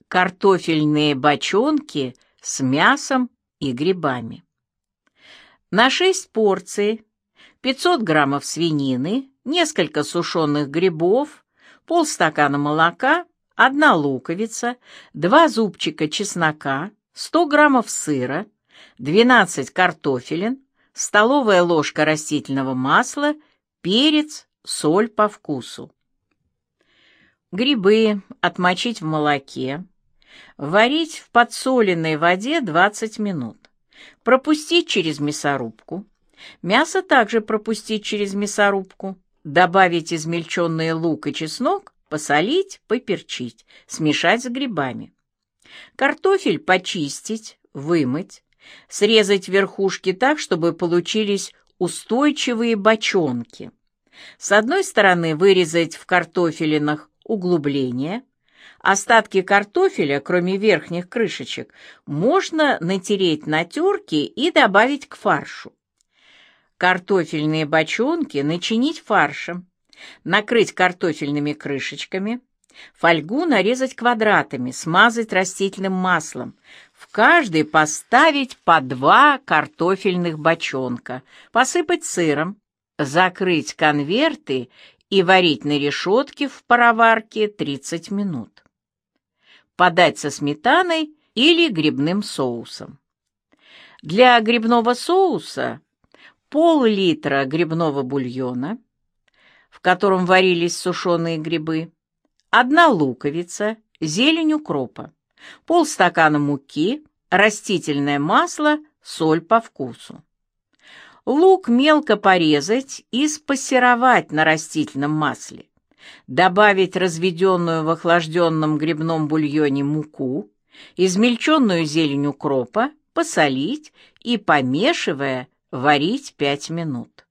Картофельные бочонки с мясом и грибами. На 6 порций 500 граммов свинины, несколько сушеных грибов, полстакана молока, 1 луковица, 2 зубчика чеснока, 100 граммов сыра, 12 картофелин, столовая ложка растительного масла, перец, соль по вкусу. Грибы отмочить в молоке, варить в подсоленной воде 20 минут, пропустить через мясорубку, мясо также пропустить через мясорубку, добавить измельченный лук и чеснок, посолить, поперчить, смешать с грибами. Картофель почистить, вымыть, срезать верхушки так, чтобы получились устойчивые бочонки. С одной стороны вырезать в картофелинах углубления. Остатки картофеля, кроме верхних крышечек, можно натереть на терке и добавить к фаршу. Картофельные бочонки начинить фаршем, накрыть картофельными крышечками, фольгу нарезать квадратами, смазать растительным маслом, в каждый поставить по 2 картофельных бочонка, посыпать сыром, закрыть конверты и варить на решетке в пароварке 30 минут. Подать со сметаной или грибным соусом. Для грибного соуса пол-литра грибного бульона, в котором варились сушеные грибы, 1 луковица, зелень укропа, полстакана муки, растительное масло, соль по вкусу. Лук мелко порезать и спассеровать на растительном масле. Добавить разведенную в охлажденном грибном бульоне муку, измельченную зелень укропа, посолить и, помешивая, варить 5 минут.